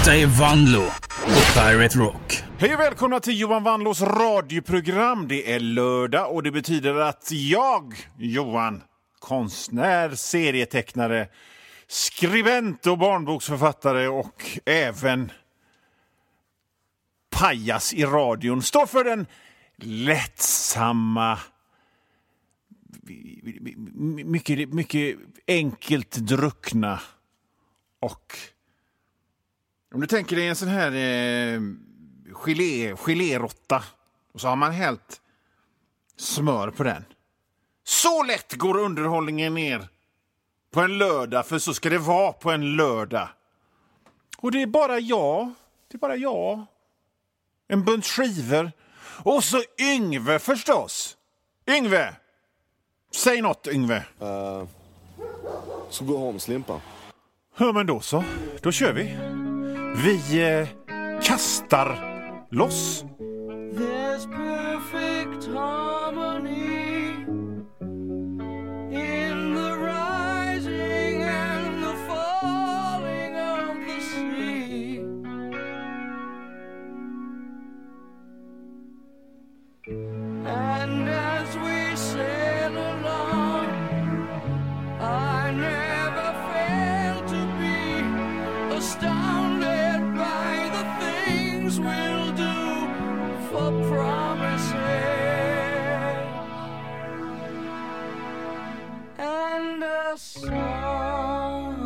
Detta är Vanlo på Pirate Rock. Hej och välkomna till Johan Vanlås radioprogram. Det är lördag och det betyder att jag, Johan, konstnär, serietecknare, skribent och barnboksförfattare och även pajas i radion, står för den lättsamma, mycket enkelt druckna och, om du tänker dig en sån här gelérotta och så har man hällt smör på den. Så lätt går underhållningen ner på en lördag, för så ska det vara på en lördag. Och det är bara jag. En bunt skivor. Och så Yngve förstås. Yngve! Säg något, Yngve. Så gå hem, Slimpa. Ja, men då så. Då kör vi. Vi kastar loss. There's perfect harmony in the rising and the falling of the sea. And as we sail along, I never fail to be astounded by the things we'll do for promises and a song.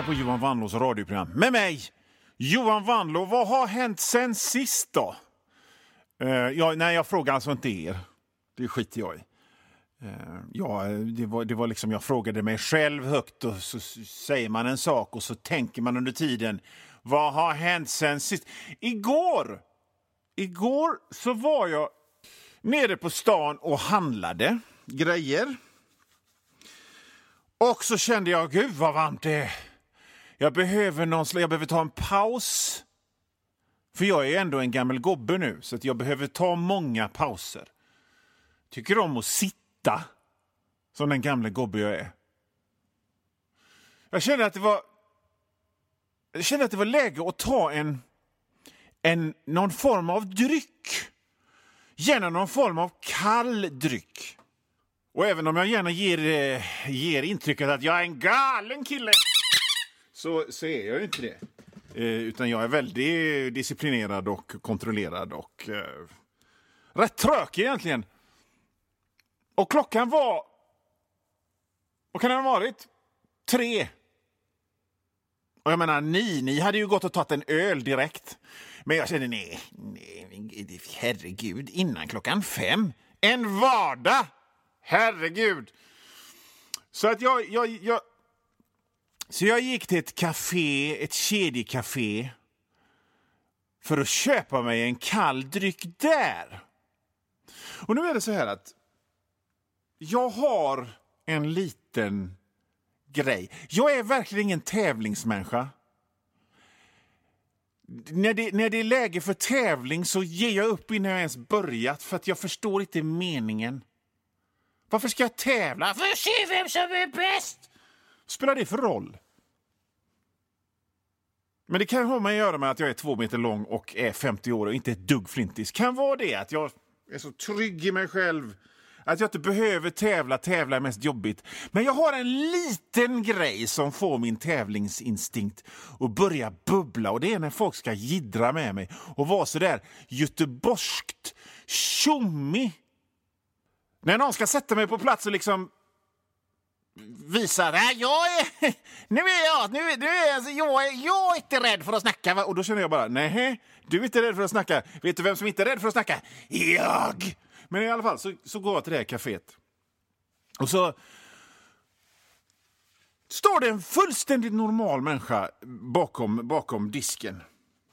lyssnar på Johan Wanlås radioprogram med mig, Johan Wanlå. Vad har hänt sen sist då? Jag frågar alltså inte er. Det skiter jag i. Det var liksom, jag frågade mig själv högt och så säger man en sak och så tänker man under tiden. Vad har hänt sen sist? Igår så var jag nere på stan och handlade grejer. Och så kände jag, gud vad varmt det är. Jag behöver ta en paus. För jag är ändå en gammal gobbe nu, så att jag behöver ta många pauser. Tycker om att sitta som den gamla gobbe jag är. Jag kände att det var läge att ta någon form av dryck. Gärna någon form av kall dryck. Och även om jag gärna ger intrycket att jag är en galen kille, så är jag inte det. Utan jag är väldigt disciplinerad och kontrollerad och rätt trökig egentligen. Och klockan var... Vad kan det ha varit? 3. Och jag menar, ni hade ju gått och tagit en öl direkt. Men jag kände, nej, herregud, innan klockan 5. En vardag! Herregud! Så att jag gick till ett café, ett kedjecafé, för att köpa mig en kall dryck där. Och nu är det så här att jag har en liten grej. Jag är verkligen ingen tävlingsmänniska. När det är läge för tävling så ger jag upp innan jag ens börjat, för att jag förstår inte meningen. Varför ska jag tävla? För att se vem som är bäst! Spelar det för roll? Men det kan ha med att göra med att jag är 2 meter lång och är 50 år och inte ett dugg flintis. Kan vara det att jag är så trygg i mig själv att jag inte behöver tävla. Tävla är mest jobbigt. Men jag har en liten grej som får min tävlingsinstinkt att börja bubbla. Och det är när folk ska jiddra med mig och vara så där göteborgskt tjommig. När någon ska sätta mig på plats och liksom visa att jag är inte rädd för att snacka. Va? Och då känner jag bara, nej, du är inte rädd för att snacka. Vet du vem som inte är rädd för att snacka? Jag! Men i alla fall så går jag till det här kaféet. Och så står det en fullständigt normal människa bakom disken.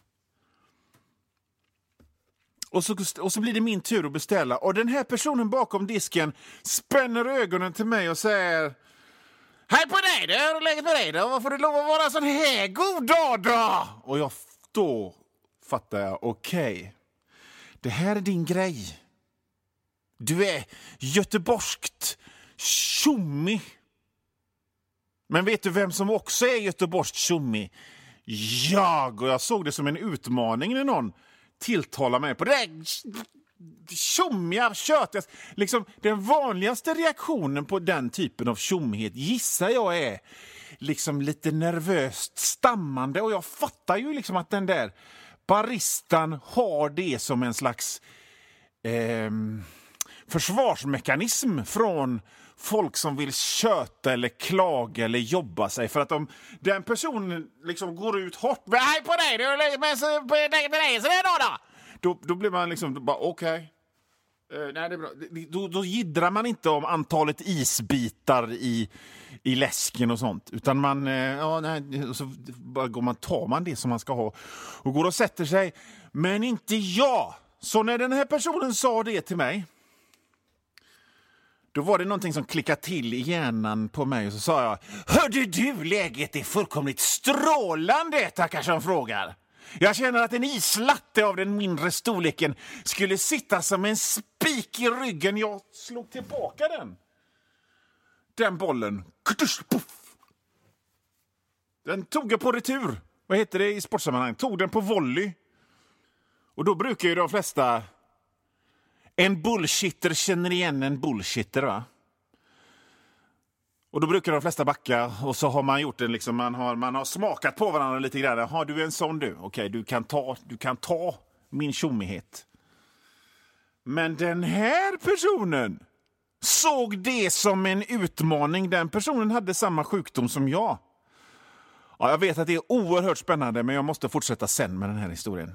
Och så blir det min tur att beställa. Och den här personen bakom disken spänner ögonen till mig och säger: hej på dig, det är läget med dig då. Varför du lov att vara sån här god dag då? Och då fattar jag, okej. Det här är din grej. Du är göteborgskt tjommig. Men vet du vem som också är göteborgskt tjommig? Och jag såg det som en utmaning när någon tilltalar mig på det där tjommiga köttet. Liksom, den vanligaste reaktionen på den typen av tjommighet gissar jag är liksom lite nervöst stammande. Och jag fattar ju liksom att den där baristan har det som en slags försvarsmekanism från folk som vill köta eller klaga eller jobba sig. För att om den personen liksom går ut hårt, hej på dig, då blir man liksom bara okej. Nej, det är bra. Då jiddrar man inte om antalet isbitar i läsken och sånt. Utan man, så bara tar man det som man ska ha och går och sätter sig. Men inte jag. Så när den här personen sa det till mig, då var det någonting som klickade till i hjärnan på mig och så sa jag: hörde du, läget är fullkomligt strålande, tackar som frågar. Jag känner att en islatte av den mindre storleken skulle sitta som en spik i ryggen. Jag slog tillbaka den bollen. Den tog jag på retur. Vad heter det i sportsammanhang? Tog den på volley. Och då brukar ju de flesta... En bullshitter känner igen en bullshitter, va? Och då brukar de flesta backa och så har man gjort en liksom, man har smakat på varandra lite grann. Har du en sån du? Okej, du kan ta min tjommighet. Men den här personen såg det som en utmaning. Den personen hade samma sjukdom som jag. Ja, jag vet att det är oerhört spännande, men jag måste fortsätta sen med den här historien.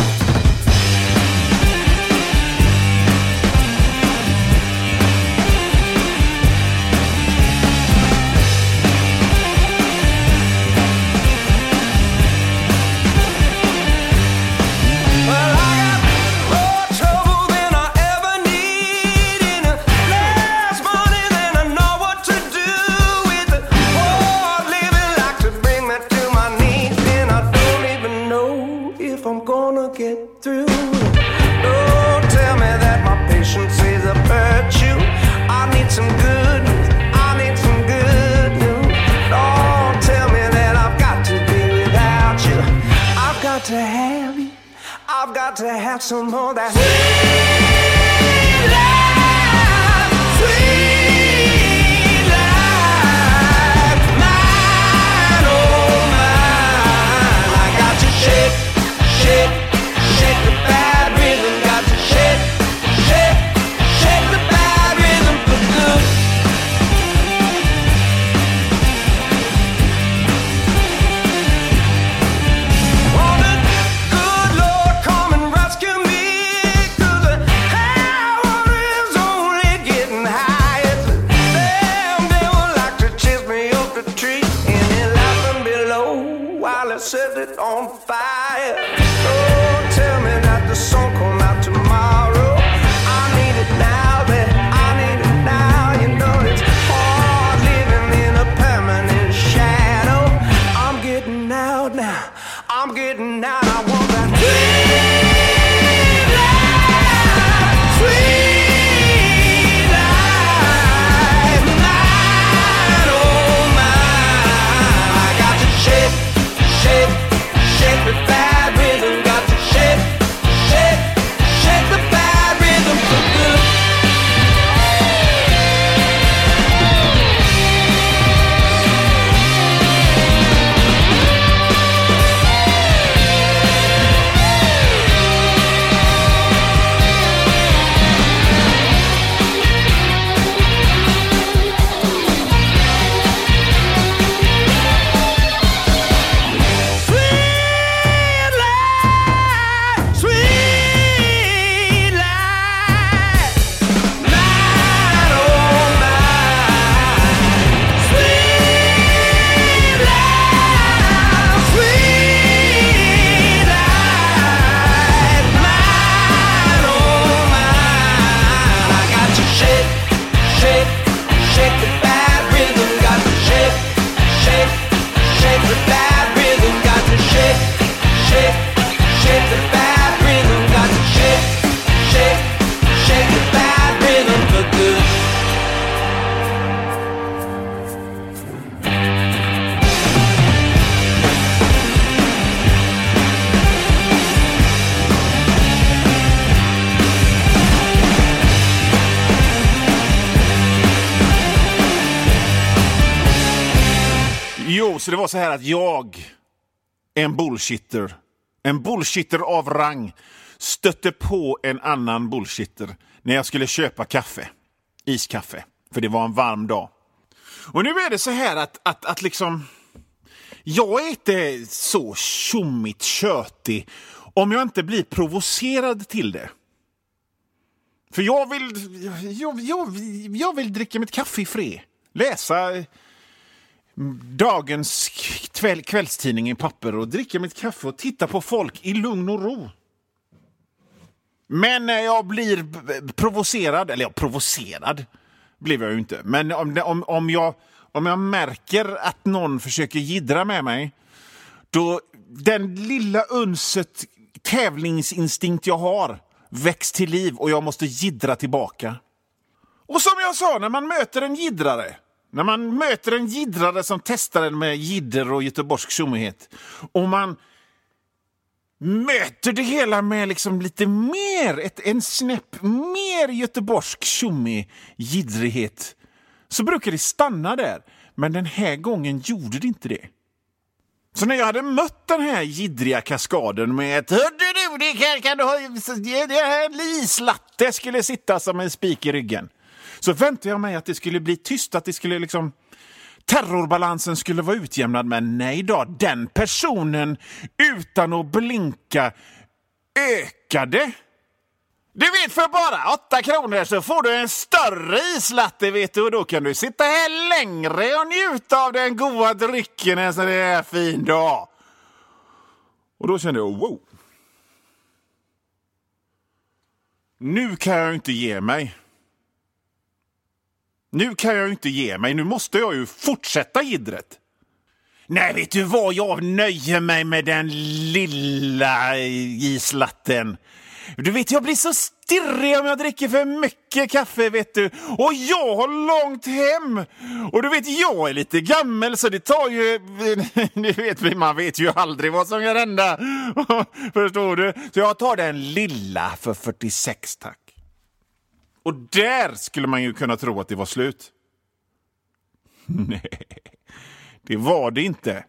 To have some more that sweet life, mine, oh mine. I got to shake, shake, shake the bad rhythm. Got to shake, shake, shake the bad rhythm for good. Set it on fire. Oh, tell me that the song come out tomorrow. I need it now, that I need it now. You know it's hard living in a permanent shadow. I'm getting out now. I'm getting out. I want that sweet life, sweet life, mine, oh mine. I got to shake. Shake, shake the bad rhythm. Got to shake, shake, shake the bad rhythm for good. Så det var så här att jag, en bullshitter av rang, stötte på en annan bullshitter när jag skulle köpa kaffe, iskaffe, för det var en varm dag. Och nu är det så här att liksom, jag är inte så tjommigt tjötig om jag inte blir provocerad till det. För jag vill dricka mitt kaffe i fred, läsa dagens kvällstidning i papper och dricka mitt kaffe och titta på folk i lugn och ro. Men när jag blir provocerad, eller provocerad blev jag ju inte, men om jag märker att någon försöker jiddra med mig, då den lilla unset tävlingsinstinkt jag har väcks till liv och jag måste jiddra tillbaka. Och som jag sa, när man möter en jiddrare som testar en med jidder och göteborgsk tjommighet, och man möter det hela med liksom lite mer, en snäpp mer göteborgsk tjommig jiddrighet, så brukar det stanna där. Men den här gången gjorde det inte det. Så när jag hade mött den här jiddriga kaskaden med ett kan du ha en islatte skulle sitta som en spik i ryggen, så väntade jag mig att det skulle bli tyst, att det skulle liksom Terrorbalansen skulle vara utjämnad, men nej då. Den personen utan att blinka ökade. Du vet, för bara 8 kronor så får du en större islatte, vet du. Och då kan du sitta här längre och njuta av den goda drycken en sån här fin dag. Och då kände jag, wow. Nu kan jag inte ge mig. Nu måste jag ju fortsätta gidret. Nej, vet du vad? Jag nöjer mig med den lilla islatten. Du vet, jag blir så stirrig om jag dricker för mycket kaffe, vet du. Och jag har långt hem. Och du vet, jag är lite gammal så det tar ju... Du vet, man vet ju aldrig vad som kan hända. Förstår du? Så jag tar den lilla för 46, tack. Och där skulle man ju kunna tro att det var slut. Nej, det var det inte.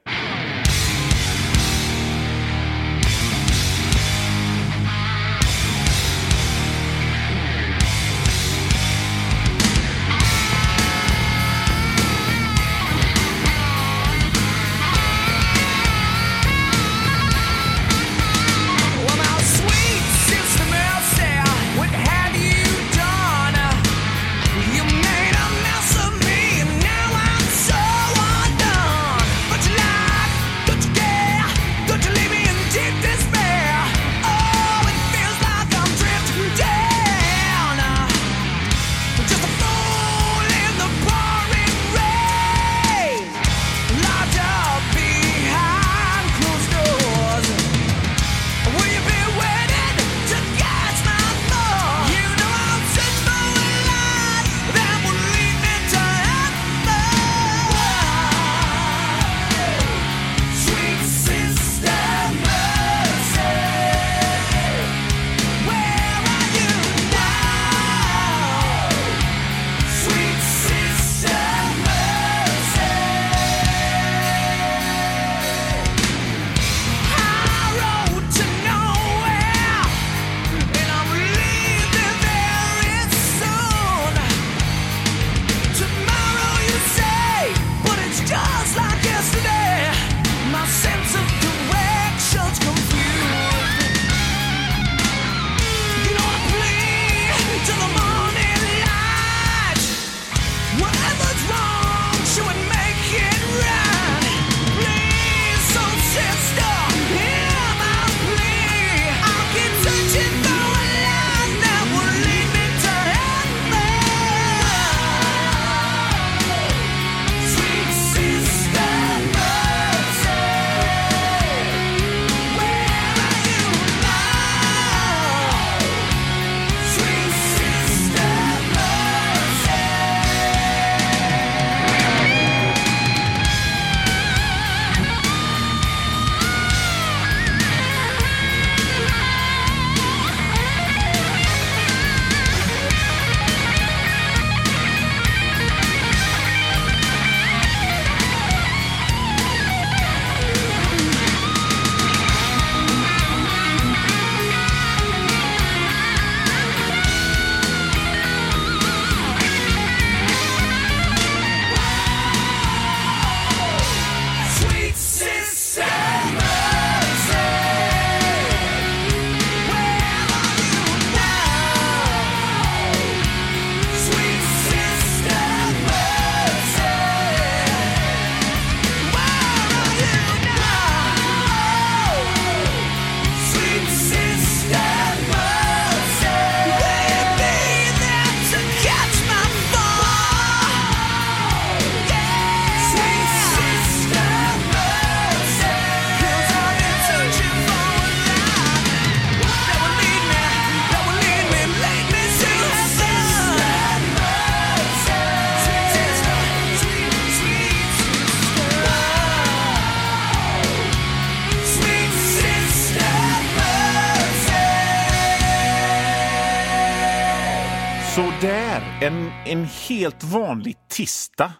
Så där, en helt vanlig tisdag.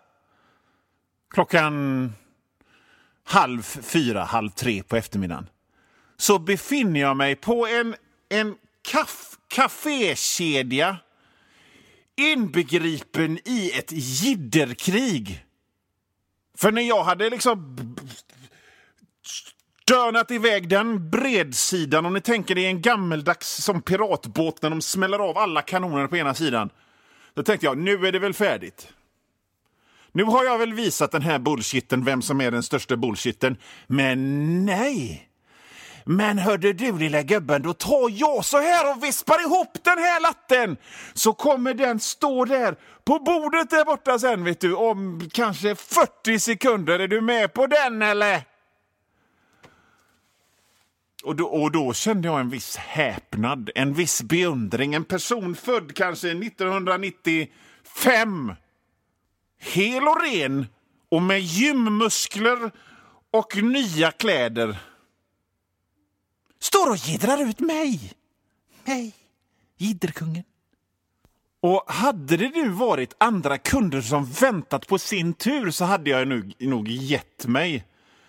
Klockan 3:30, 3:30 på eftermiddagen. Så befinner jag mig på en kafékedja inbegripen i ett jidderkrig. För när jag hade liksom dönat iväg den bredsidan, om ni tänker det är en gammeldags som piratbåt när de smäller av alla kanoner på ena sidan, då tänkte jag, nu är det väl färdigt. Nu har jag väl visat den här bullshitten, vem som är den största bullshitten. Men nej! Men hörde du lilla gubben, då tar jag så här och vispar ihop den här latten. Så kommer den stå där på bordet där borta sen, vet du, om kanske 40 sekunder. Är du med på den eller? Och då kände jag en viss häpnad, en viss beundring. En person född kanske 1995. Hel och ren och med gymmuskler och nya kläder. Står och gidrar ut mig. Gidderkungen. Och hade det nu varit andra kunder som väntat på sin tur så hade jag nog gett mig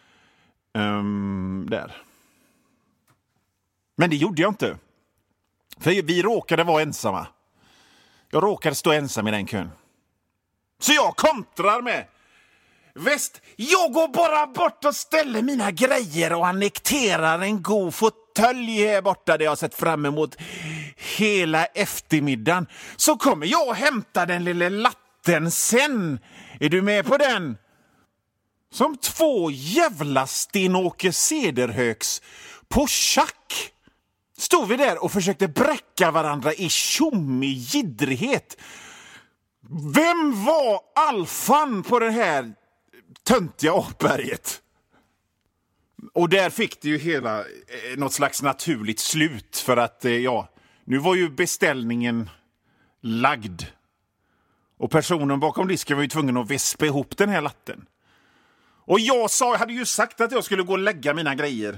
där. Men det gjorde jag inte. För vi råkade vara ensamma. Jag råkade stå ensam i den kön. Så jag kontrar med: Väst, jag går bara bort och ställer mina grejer och annekterar en god fåtölj här borta där jag har sett fram emot hela eftermiddagen. Så kommer jag och hämtar den lilla latten sen. Är du med på den? Som två jävla Sten-Åke Cederhöks på schack stod vi där och försökte bräcka varandra i tjommig jiddrighet. Vem var alfan på det här töntiga avberget? Och där fick det ju hela något slags naturligt slut. För att, nu var ju beställningen lagd. Och personen bakom disken var ju tvungen att vispa ihop den här latten. Och jag hade ju sagt att jag skulle gå och lägga mina grejer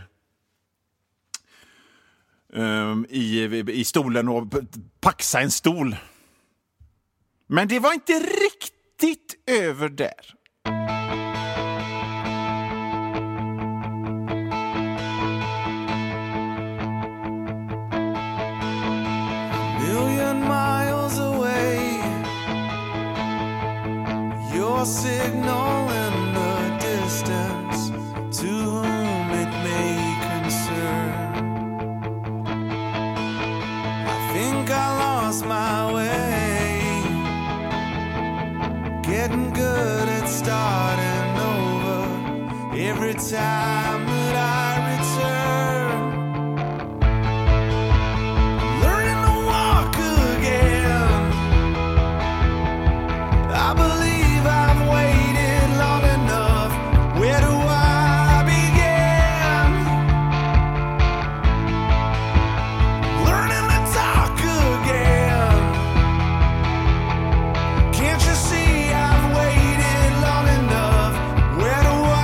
i stolen och paxa en stol. Men det var inte riktigt över där. Million miles away, your signal in the distance, to whom it may concern. I think I lost my way, getting good at starting over every time that I return. Learning to walk again, I believe I've waited long enough. Where do I begin? Learning to talk again. Can't you see I've waited long enough? Where do I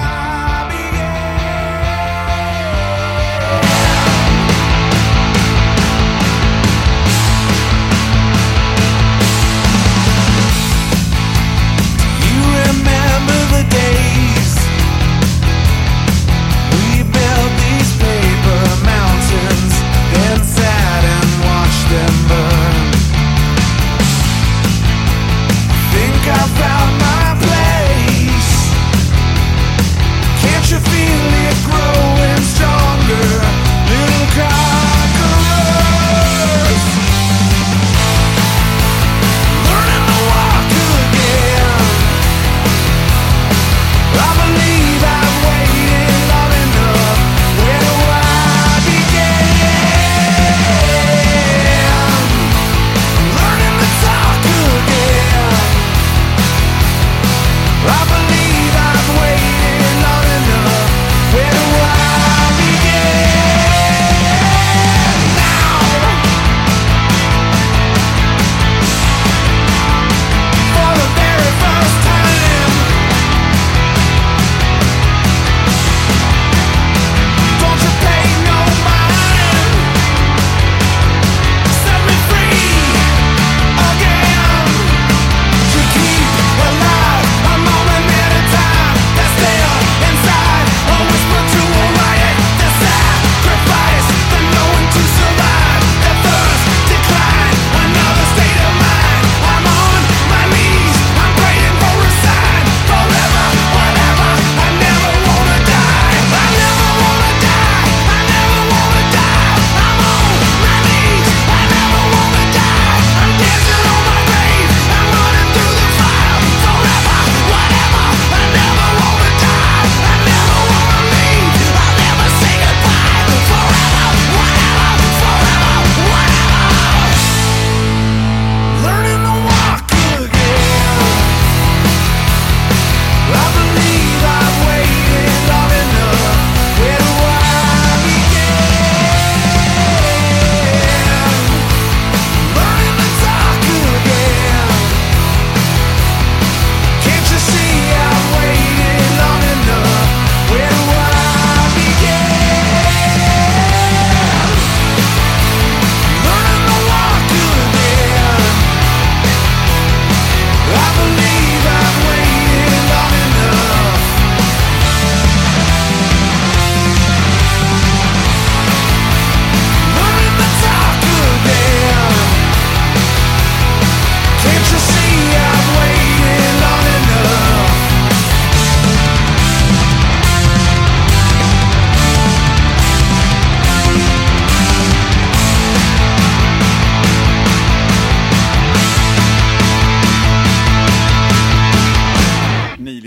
moment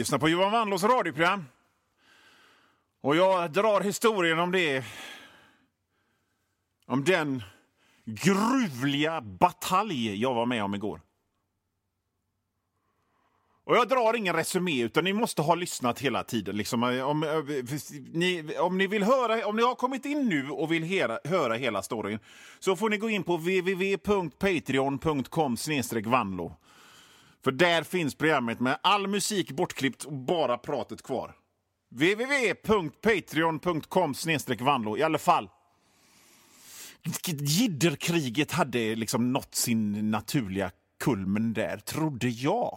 lyssnar på Johan Wanlås radioprogram. Och jag drar historien om det. Om den gruvliga batalj jag var med om igår. Och jag drar ingen resumé, utan ni måste ha lyssnat hela tiden. Liksom, om ni vill höra, om ni har kommit in nu och vill höra hela storyn, så får ni gå in på www.patreon.com/vanlo. För där finns programmet med all musik bortklippt och bara pratet kvar. www.patreon.com/vanlo. I alla fall. Jidderkriget hade liksom nått sin naturliga kulmen där, trodde jag.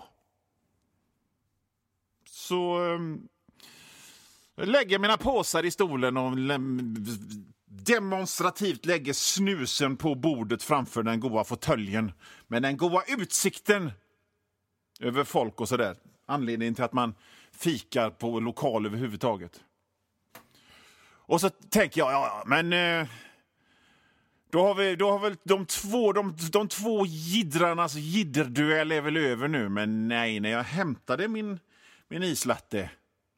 Så lägger mina påsar i stolen och demonstrativt lägger snusen på bordet framför den goda fåtöljen. Med den goda utsikten över folk och sådär. Anledningen till att man fikar på lokal överhuvudtaget. Och så tänker jag, men då har väl de två jiddrarnas jidderduell är väl över nu. Men nej, när jag hämtade min islatte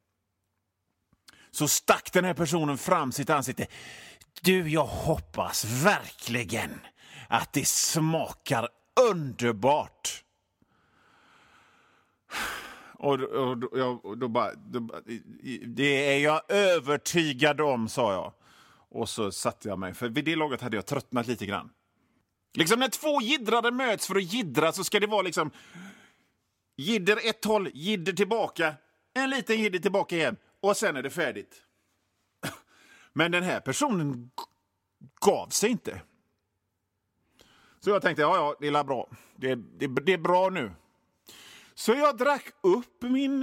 så stack den här personen fram sitt ansikte. Du, jag hoppas verkligen att det smakar underbart. Och då bara, det är jag övertygad om, sa jag. Och så satte jag mig, för vid det laget hade jag tröttnat lite grann. Liksom när två jiddrare möts för att jiddra så ska det vara liksom jidder ett håll, jidder tillbaka, en liten jidder tillbaka igen och sen är det färdigt. Men den här personen gav sig inte. Så jag tänkte, ja, det är bra. Det är bra nu. Så jag drack upp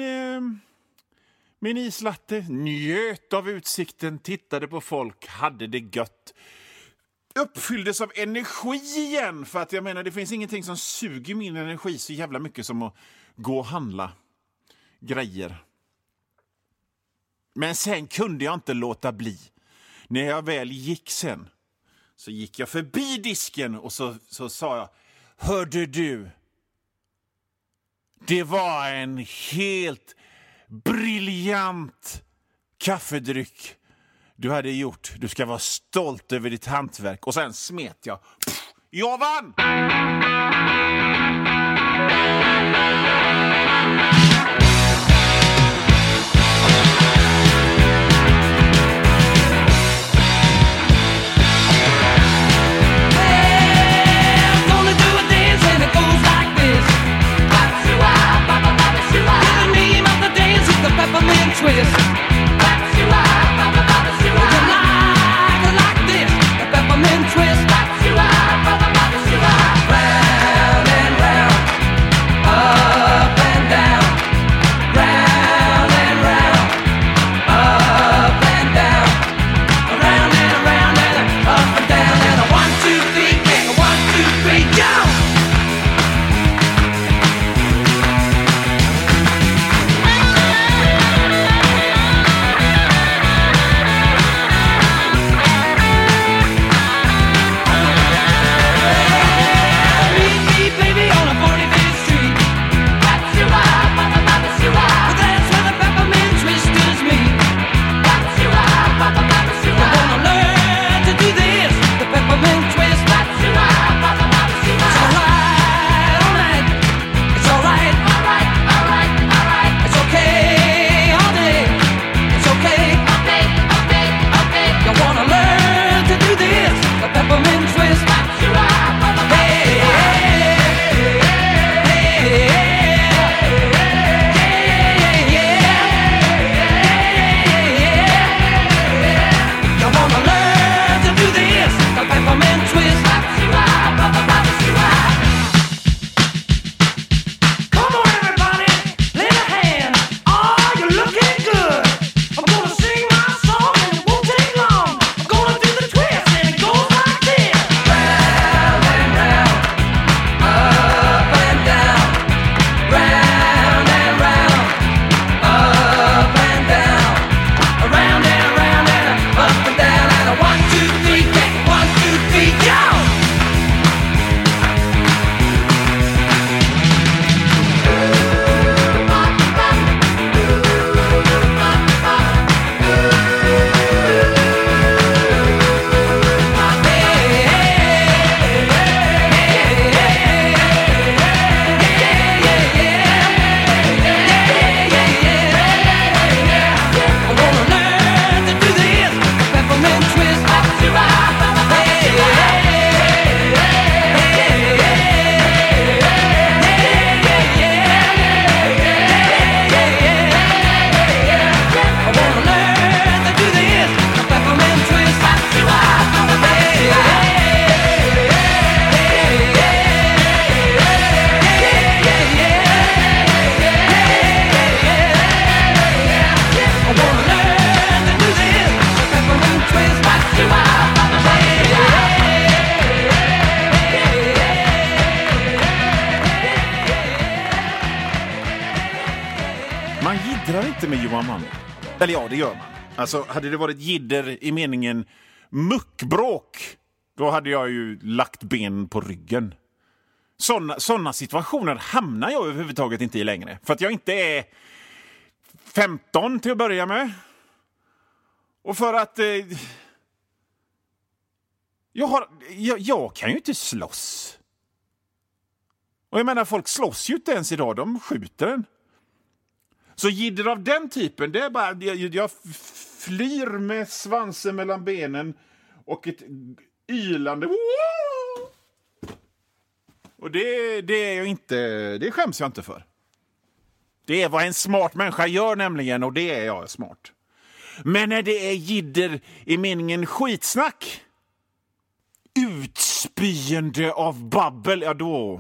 min islatte, njöt av utsikten, tittade på folk, hade det gött. Uppfylldes av energi igen, för att jag menar, det finns ingenting som suger min energi så jävla mycket som att gå och handla grejer. Men sen kunde jag inte låta bli. När jag väl gick sen, så gick jag förbi disken och så sa jag, hörde du? Det var en helt briljant kaffedryck du hade gjort. Du ska vara stolt över ditt hantverk. Och sen smet jag. Jag vann! Twist. jiddrar inte med Johan Manne. Eller ja, det gör man. Alltså, hade det varit jidder i meningen muckbråk, då hade jag ju lagt ben på ryggen. Såna situationer hamnar jag överhuvudtaget inte i längre. För att jag inte är 15 till att börja med. Och för att jag kan ju inte slåss. Och jag menar, folk slåss ju inte ens idag. De skjuter en. Så jidder av den typen, det är bara... Jag flyr med svansen mellan benen och ett ylande... Och det är jag inte... Det skäms jag inte för. Det är vad en smart människa gör nämligen, och det är jag smart. Men när det är jidder i meningen skitsnack, utspyende av babbel, ja då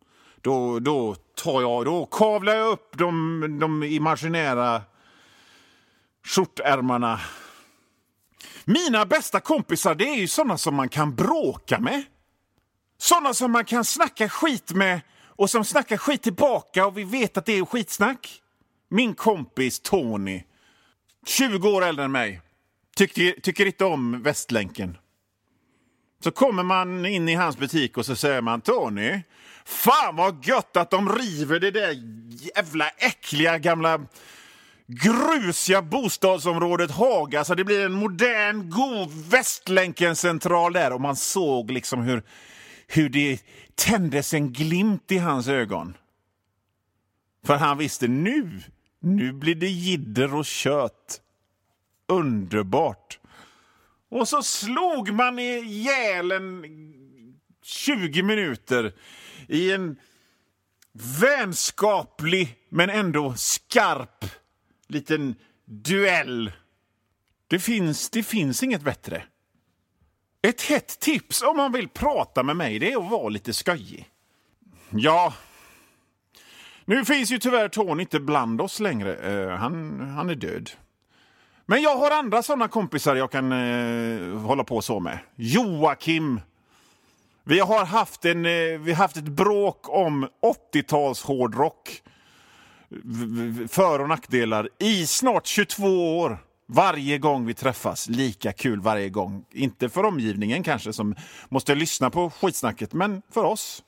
kavlar jag upp de imaginära skjortärmarna. Mina bästa kompisar, det är ju såna som man kan bråka med. Såna som man kan snacka skit med och som snackar skit tillbaka, och vi vet att det är skitsnack. Min kompis Tony, 20 år äldre än mig, tycker inte om Västlänken. Så kommer man in i hans butik och så säger man: Tony, fan vad gött att de river det där jävla äckliga gamla grusiga bostadsområdet Haga, så det blir en modern, god Västlänken-central där. Och man såg liksom hur det tändes en glimt i hans ögon. För han visste, nu blir det jidder och kött. Underbart. Och så slog man ihjäl en 20 minuter i en vänskaplig men ändå skarp liten duell. Det finns inget bättre. Ett hett tips om man vill prata med mig, det är att vara lite skojig. Ja, nu finns ju tyvärr Tony inte bland oss längre. Han är död. Men jag har andra sådana kompisar jag kan hålla på så med. Joakim. Vi har haft ett bråk om 80-tals hårdrock. För- och nackdelar i snart 22 år. Varje gång vi träffas. Lika kul varje gång. Inte för omgivningen kanske som måste lyssna på skitsnacket, men för oss.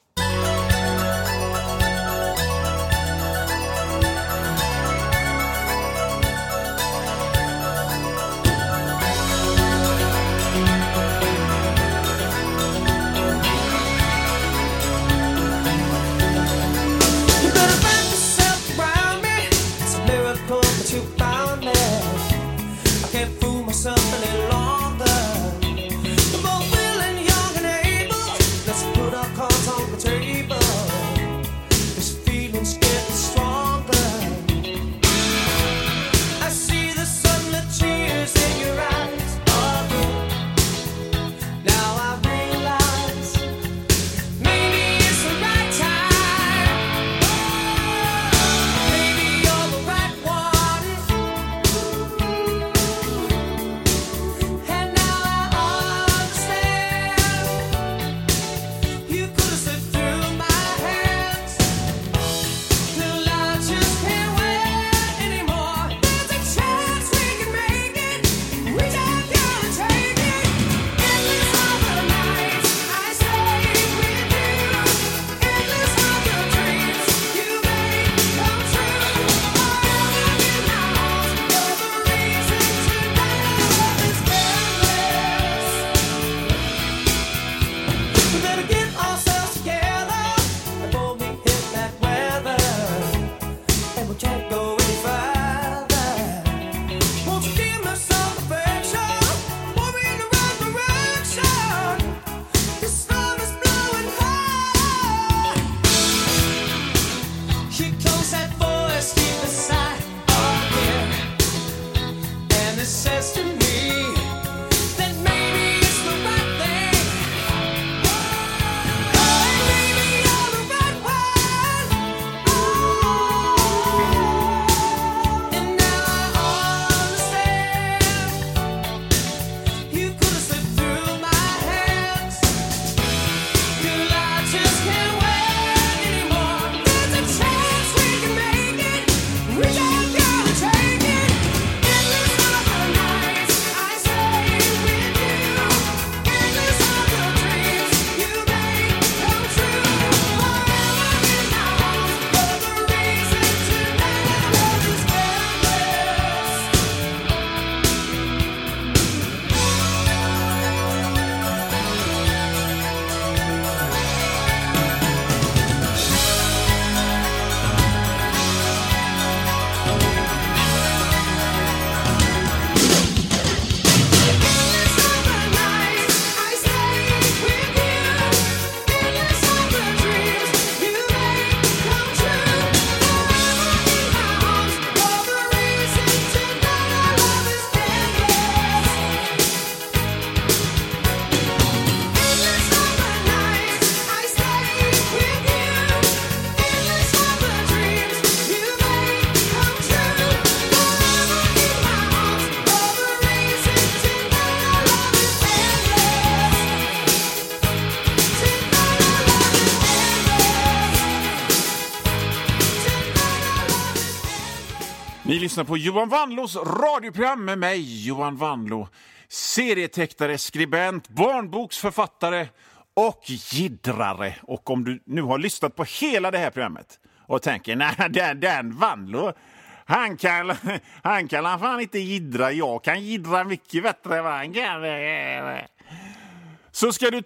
Ni lyssnar på Johan Wanlås radioprogram med mig, Johan Wanlå. Serietecknare, skribent, barnboksförfattare och giddrare. Och om du nu har lyssnat på hela det här programmet och tänker, nej, den Wanlå, han kan fan inte giddra. Jag kan giddra mycket bättre än vad han kan. Så ska du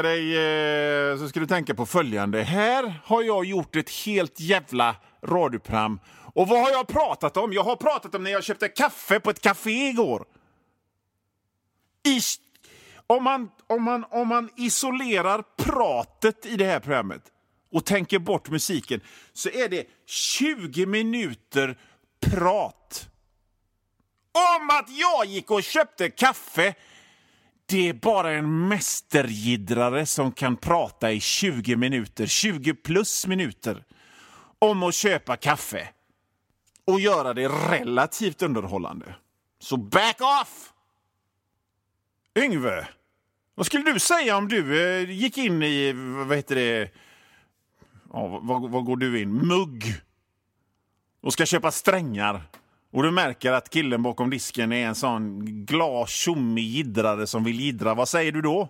tänka på följande. Här har jag gjort ett helt jävla radioprogram. Och vad har jag pratat om? Jag har pratat om när jag köpte kaffe på ett café igår. Om man isolerar pratet i det här programmet och tänker bort musiken, så är det 20 minuter prat om att jag gick och köpte kaffe. Det är bara en mästergiddrare som kan prata i 20 minuter, 20 plus minuter om att köpa kaffe och göra det relativt underhållande. Så back off! Yngve, vad skulle du säga om du gick in i, vad går du in? Mugg. Och ska köpa strängar. Och du märker att killen bakom disken är en sån glad, tjommig giddrare som vill giddra. Vad säger du då?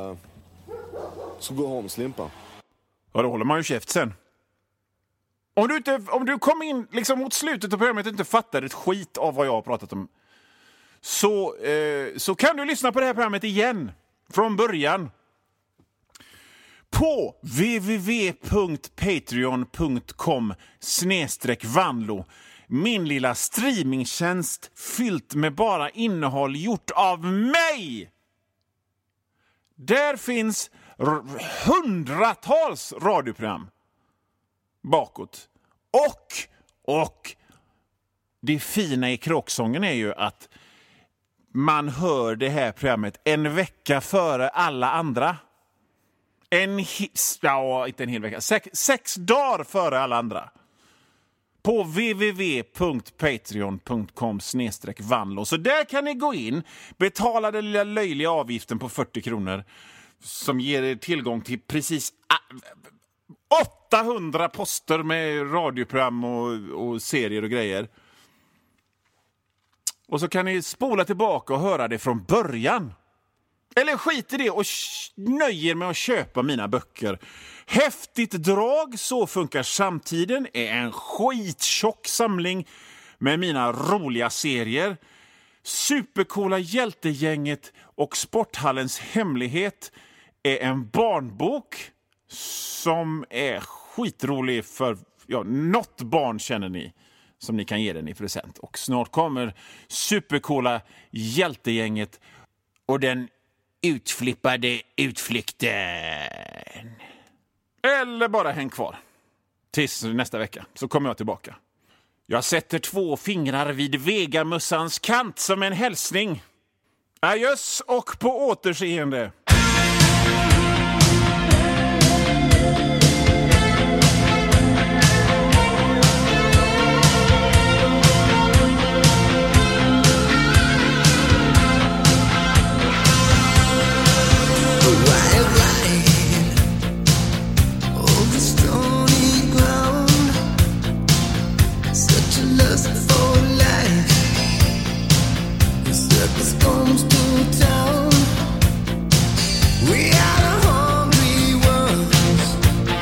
Så gå hem, slimpa. Ja, då håller man ju käft sen. Om du kom in liksom mot slutet av programmet och inte fattar ett skit av vad jag har pratat om, så kan du lyssna på det här programmet igen från början på www.patreon.com/Wanlå. Min lilla streamingtjänst fyllt med bara innehåll gjort av mig. Där finns hundratals radioprogram bakåt. Och det fina i kråksången är ju att man hör det här programmet en vecka före alla andra. Inte en hel vecka. 6 dagar före alla andra. På www.patreon.com/Wanlå. Så där kan ni gå in, betala den lilla löjliga avgiften på 40 kronor som ger er tillgång till precis 800 poster med radioprogram och serier och grejer. Och så kan ni spola tillbaka och höra det från början. Eller skit i det och nöjer med att köpa mina böcker. Häftigt drag, så funkar samtiden, är en skittjock samling med mina roliga serier. Supercoola Hjältegänget och Sporthallens hemlighet är en barnbok som är skitrolig för något barn, känner ni, som ni kan ge den i present. Och snart kommer Supercoola Hjältegänget och den utflippade utflykten. Eller bara häng kvar tills nästa vecka, så kommer jag tillbaka. Jag sätter 2 fingrar vid vegamussans kant som en hälsning. Adjöss och på återseende.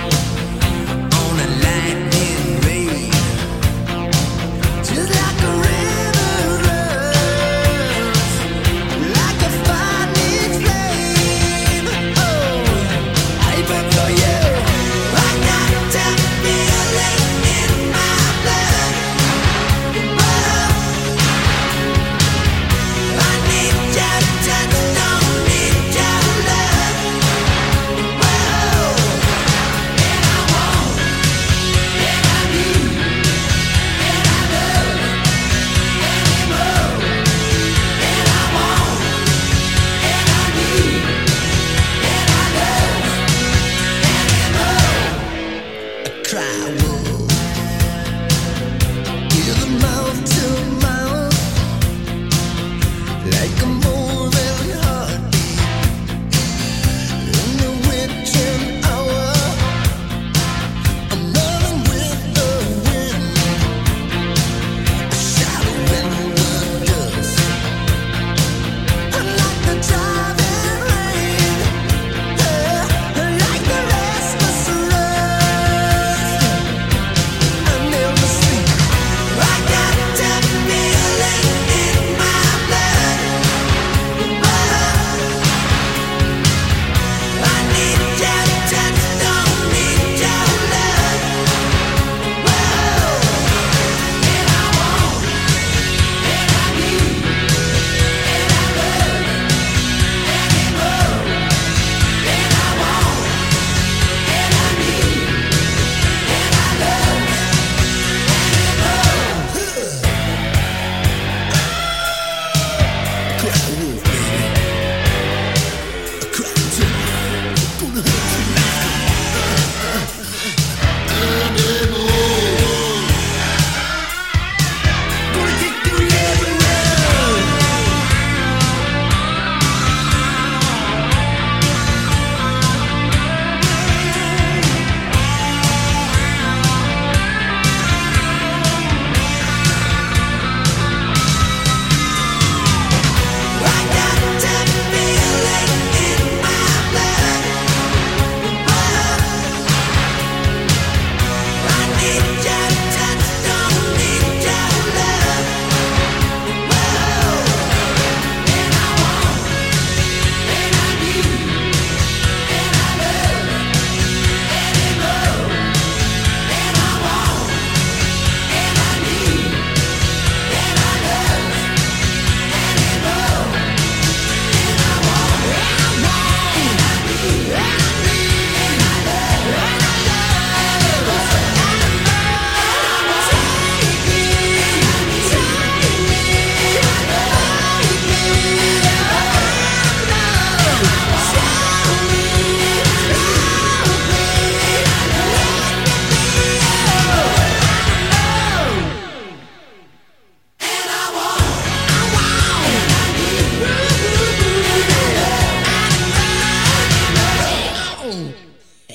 Just like a